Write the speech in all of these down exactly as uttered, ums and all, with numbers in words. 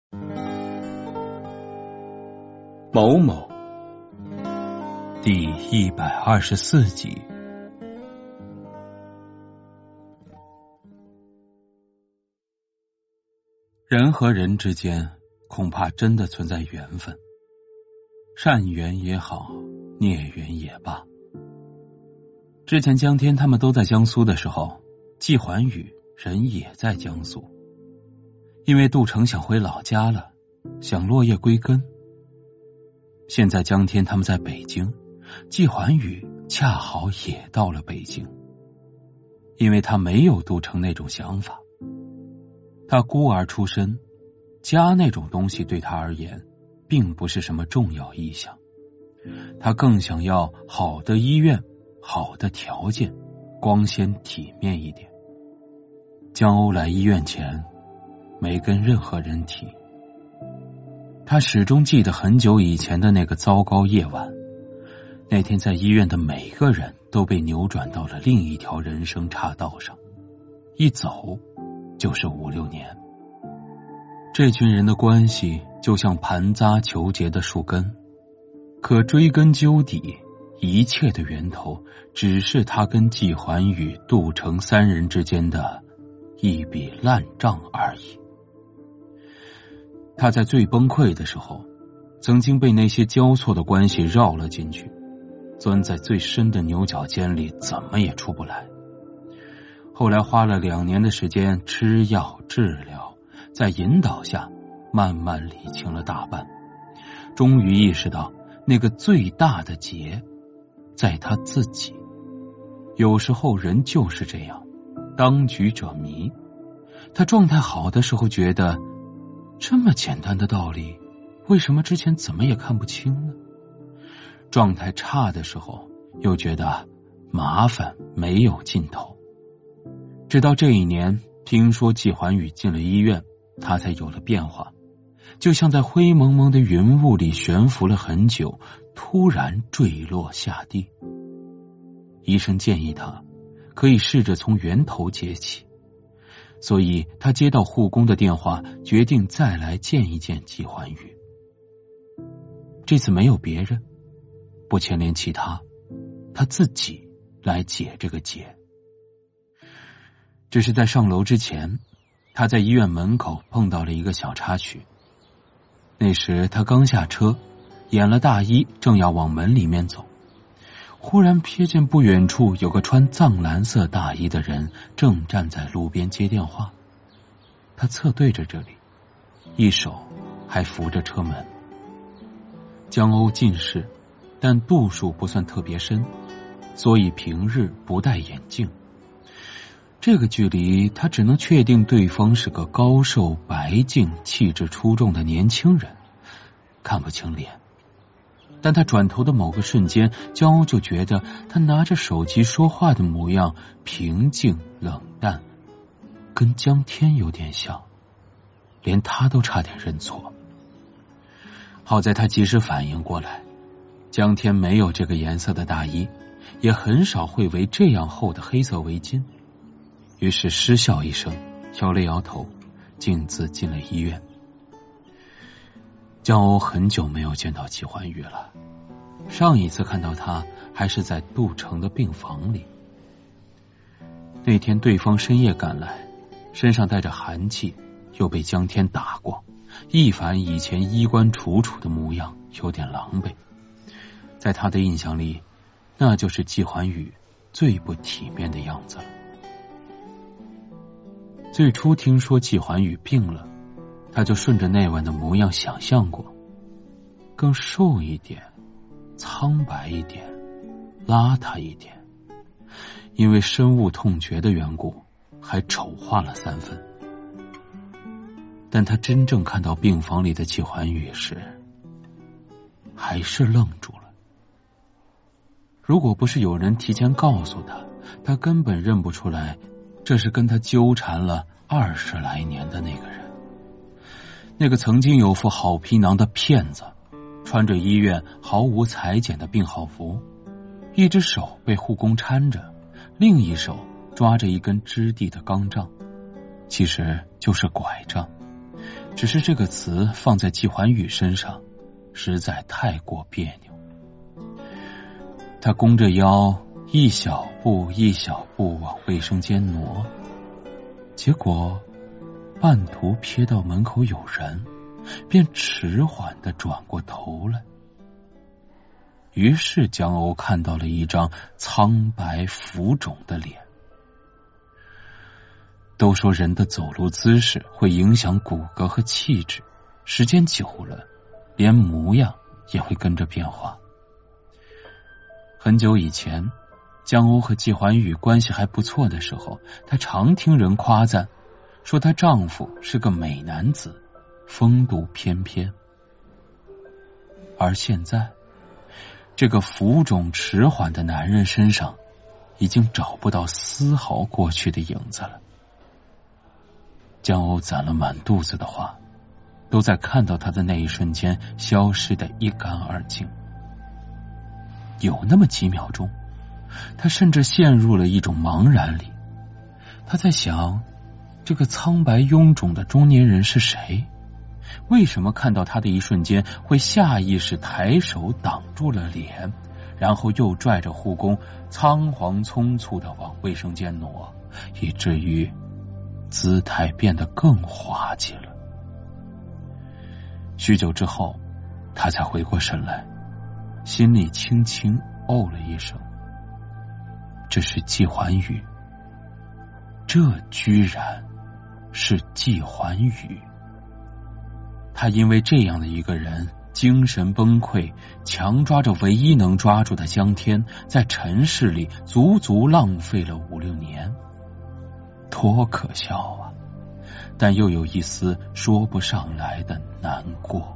某某第一百二十四集。人和人之间恐怕真的存在缘分，善缘也好，孽缘也罢。之前江天他们都在江苏的时候，季环宇人也在江苏，因为杜成想回老家了，想落叶归根。现在江天他们在北京，季环宇恰好也到了北京，因为他没有杜成那种想法。他孤儿出身，家那种东西对他而言并不是什么重要意向，他更想要好的医院，好的条件，光鲜体面一点。江欧来医院前没跟任何人提，他始终记得很久以前的那个糟糕夜晚，那天在医院的每个人都被扭转到了另一条人生岔道上，一走就是五六年。这群人的关系就像盘匝求结的树根，可追根究底，一切的源头只是他跟季环宇、杜成三人之间的一笔烂账而已。他在最崩溃的时候，曾经被那些交错的关系绕了进去，钻在最深的牛角尖里，怎么也出不来。后来花了两年的时间吃药治疗，在引导下慢慢理清了大半，终于意识到那个最大的结在他自己。有时候人就是这样，当局者迷。他状态好的时候觉得这么简单的道理，为什么之前怎么也看不清呢？状态差的时候又觉得麻烦没有尽头。直到这一年听说季环宇进了医院，他才有了变化，就像在灰蒙蒙的云雾里悬浮了很久，突然坠落下地。医生建议他可以试着从源头接起，所以他接到护工的电话，决定再来见一见季环宇。这次没有别人，不牵连其他，他自己来解这个结。只是在上楼之前，他在医院门口碰到了一个小插曲。那时他刚下车，演了大衣，正要往门里面走，忽然瞥见不远处有个穿藏蓝色大衣的人正站在路边接电话。他侧对着这里，一手还扶着车门。江欧近视，但度数不算特别深，所以平日不戴眼镜。这个距离他只能确定对方是个高瘦白净气质出众的年轻人，看不清脸。但他转头的某个瞬间，江欧就觉得他拿着手机说话的模样平静冷淡，跟江天有点像，连他都差点认错。好在他及时反应过来，江天没有这个颜色的大衣，也很少会围这样厚的黑色围巾，于是失笑一声，摇了摇头，径自进了医院。江欧很久没有见到季环宇了，上一次看到他还是在杜成的病房里。那天对方深夜赶来，身上带着寒气，又被江天打过，一反以前衣冠楚楚的模样，有点狼狈。在他的印象里，那就是季环宇最不体面的样子了。最初听说季环宇病了，他就顺着那晚的模样想象过，更瘦一点，苍白一点，邋遢一点，因为深恶痛绝的缘故，还丑化了三分。但他真正看到病房里的季环宇时，还是愣住了。如果不是有人提前告诉他，他根本认不出来这是跟他纠缠了二十来年的那个人。那个曾经有副好皮囊的骗子，穿着医院毫无裁剪的病号服，一只手被护工搀着，另一手抓着一根支地的钢杖，其实就是拐杖， 只是这个词放在季环宇身上实在太过别扭。他弓着腰，一小步一小步往卫生间挪，结果半途瞥到门口有人，便迟缓地转过头来。于是江鸥看到了一张苍白浮肿的脸。都说人的走路姿势会影响骨骼和气质，时间久了，连模样也会跟着变化。很久以前，江鸥和季环宇关系还不错的时候，她常听人夸赞，说她丈夫是个美男子，风度翩翩。而现在，这个浮肿迟缓的男人身上已经找不到丝毫过去的影子了。江鸥攒了满肚子的话，都在看到他的那一瞬间消失得一干二净。有那么几秒钟，他甚至陷入了一种茫然里。他在想，这个苍白臃肿的中年人是谁？为什么看到他的一瞬间会下意识抬手挡住了脸，然后又拽着护工仓皇匆促地往卫生间挪，以至于姿态变得更滑稽了。许久之后，他才回过神来，心里轻轻哦了一声。这是季环宇，这居然是季环宇。他因为这样的一个人精神崩溃，强抓着唯一能抓住的江天，在尘世里足足浪费了五六年，多可笑啊！但又有一丝说不上来的难过。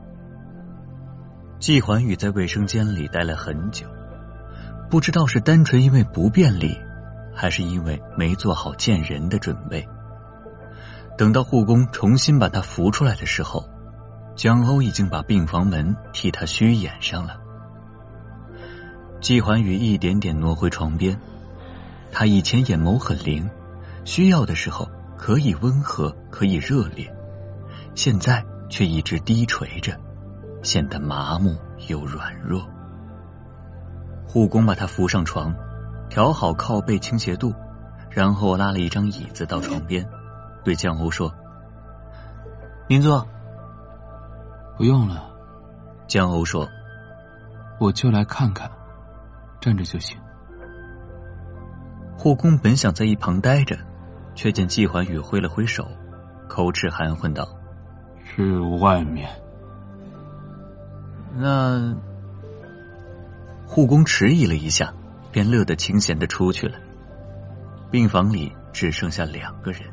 季环宇在卫生间里待了很久，不知道是单纯因为不便利，还是因为没做好见人的准备。等到护工重新把他扶出来的时候，江鸥已经把病房门替他虚掩上了。季环宇一点点挪回床边，他以前眼眸很灵，需要的时候可以温和，可以热烈，现在却一直低垂着，显得麻木又软弱。护工把他扶上床，调好靠背倾斜度，然后拉了一张椅子到床边，对江鸥说：“您坐。”“ 不用了。” 江鸥说，“ 我就来看看，站着就行。” 护工本想在一旁待着，却见季环宇挥了挥手，口齿含混道：“ 去外面。” 那护工迟疑了一下，便乐得清闲地出去了。病房里只剩下两个人。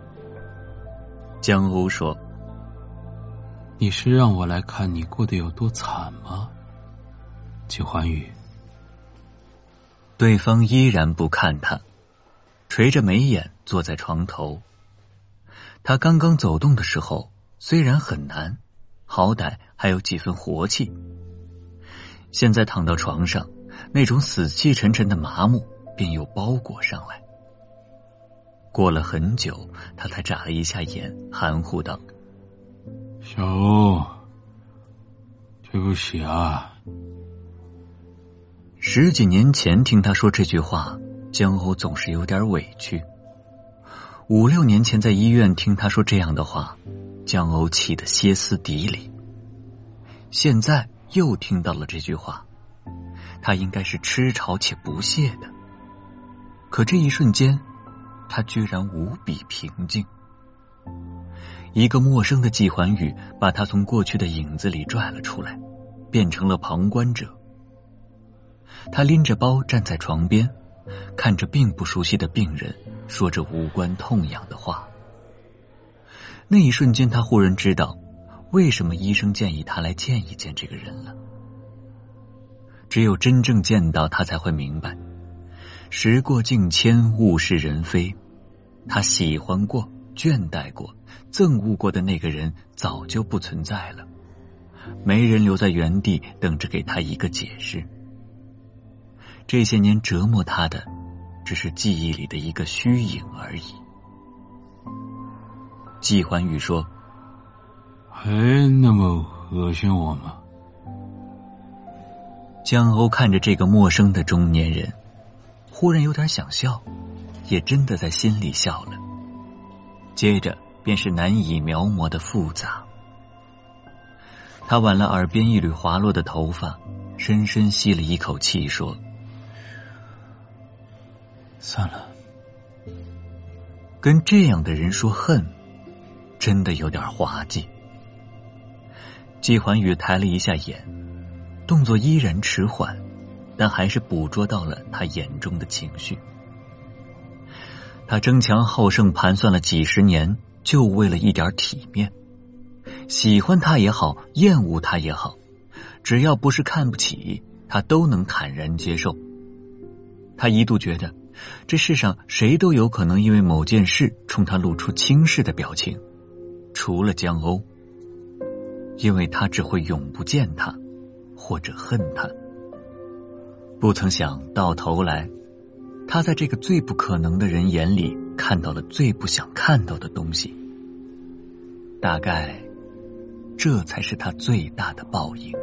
江鸥说：“ 你是让我来看你过得有多惨吗，季环宇？” 对方依然不看他，垂着眉眼坐在床头。他刚刚走动的时候虽然很难，好歹还有几分活气，现在躺到床上，那种死气沉沉的麻木便又包裹上来。过了很久，他才眨了一下眼，含糊道：“ 小鸥，对不起啊。” 十几年前听他说这句话，江鸥总是有点委屈。五六年前在医院听他说这样的话，江鸥气得歇斯底里。现在又听到了这句话，他应该是吃潮且不屑的。可这一瞬间，他居然无比平静。一个陌生的季环宇把他从过去的影子里拽了出来，变成了旁观者。他拎着包站在床边，看着并不熟悉的病人，说着无关痛痒的话。那一瞬间，他忽然知道为什么医生建议他来见一见这个人了。只有真正见到他，才会明白，时过境迁，物是人非。他喜欢过、倦怠过、憎恶过的那个人早就不存在了，没人留在原地等着给他一个解释。这些年折磨他的，只是记忆里的一个虚影而已。季环宇说：“ 还那么恶心我吗？ 江欧看着这个陌生的中年人，忽然有点想笑，也真的在心里笑了。接着便是难以描摹的复杂。他挽了耳边一缕滑落的头发，深深吸了一口气，说： 算了。 跟这样的人说恨，真的有点滑稽。季环宇抬了一下眼，动作依然迟缓，但还是捕捉到了他眼中的情绪。他争强好胜盘算了几十年，就为了一点体面。喜欢他也好，厌恶他也好，只要不是看不起，他都能坦然接受。他一度觉得这世上谁都有可能因为某件事冲他露出轻视的表情，除了江欧，因为他只会永不见他，或者恨他。不曾想到头来，他在这个最不可能的人眼里看到了最不想看到的东西。大概这才是他最大的报应。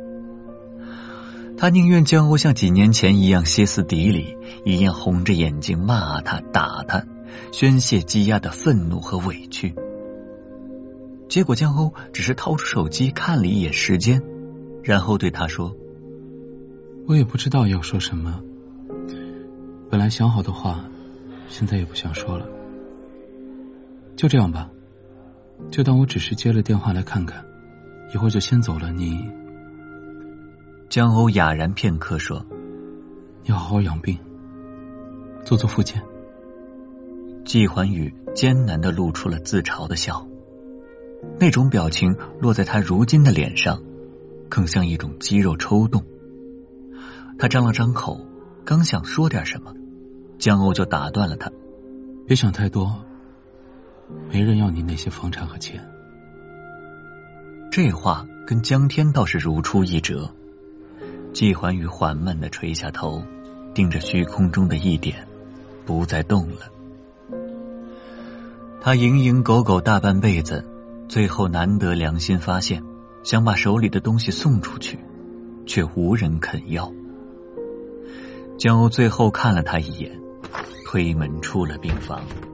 他宁愿江欧像几年前一样歇斯底里，一样红着眼睛骂他打他，宣泄积压的愤怒和委屈。结果江欧只是掏出手机看了一眼时间，然后对他说： 我也不知道要说什么，本来想好的话现在也不想说了，就这样吧，就当我只是接了电话来看看，一会儿就先走了。你江欧哑然片刻说： 你好好养病，做做复健。 季环宇艰难地露出了自嘲的笑，那种表情落在他如今的脸上，更像一种肌肉抽动。他张了张口，刚想说点什么，江欧就打断了他： 别想太多，没人要你那些房产和钱。 这话跟江天倒是如出一辙。季环宇缓慢地垂下头，盯着虚空中的一点，不再动了。他蝇营狗苟大半辈子，最后难得良心发现，想把手里的东西送出去，却无人肯要。江欧最后看了他一眼，推门出了病房。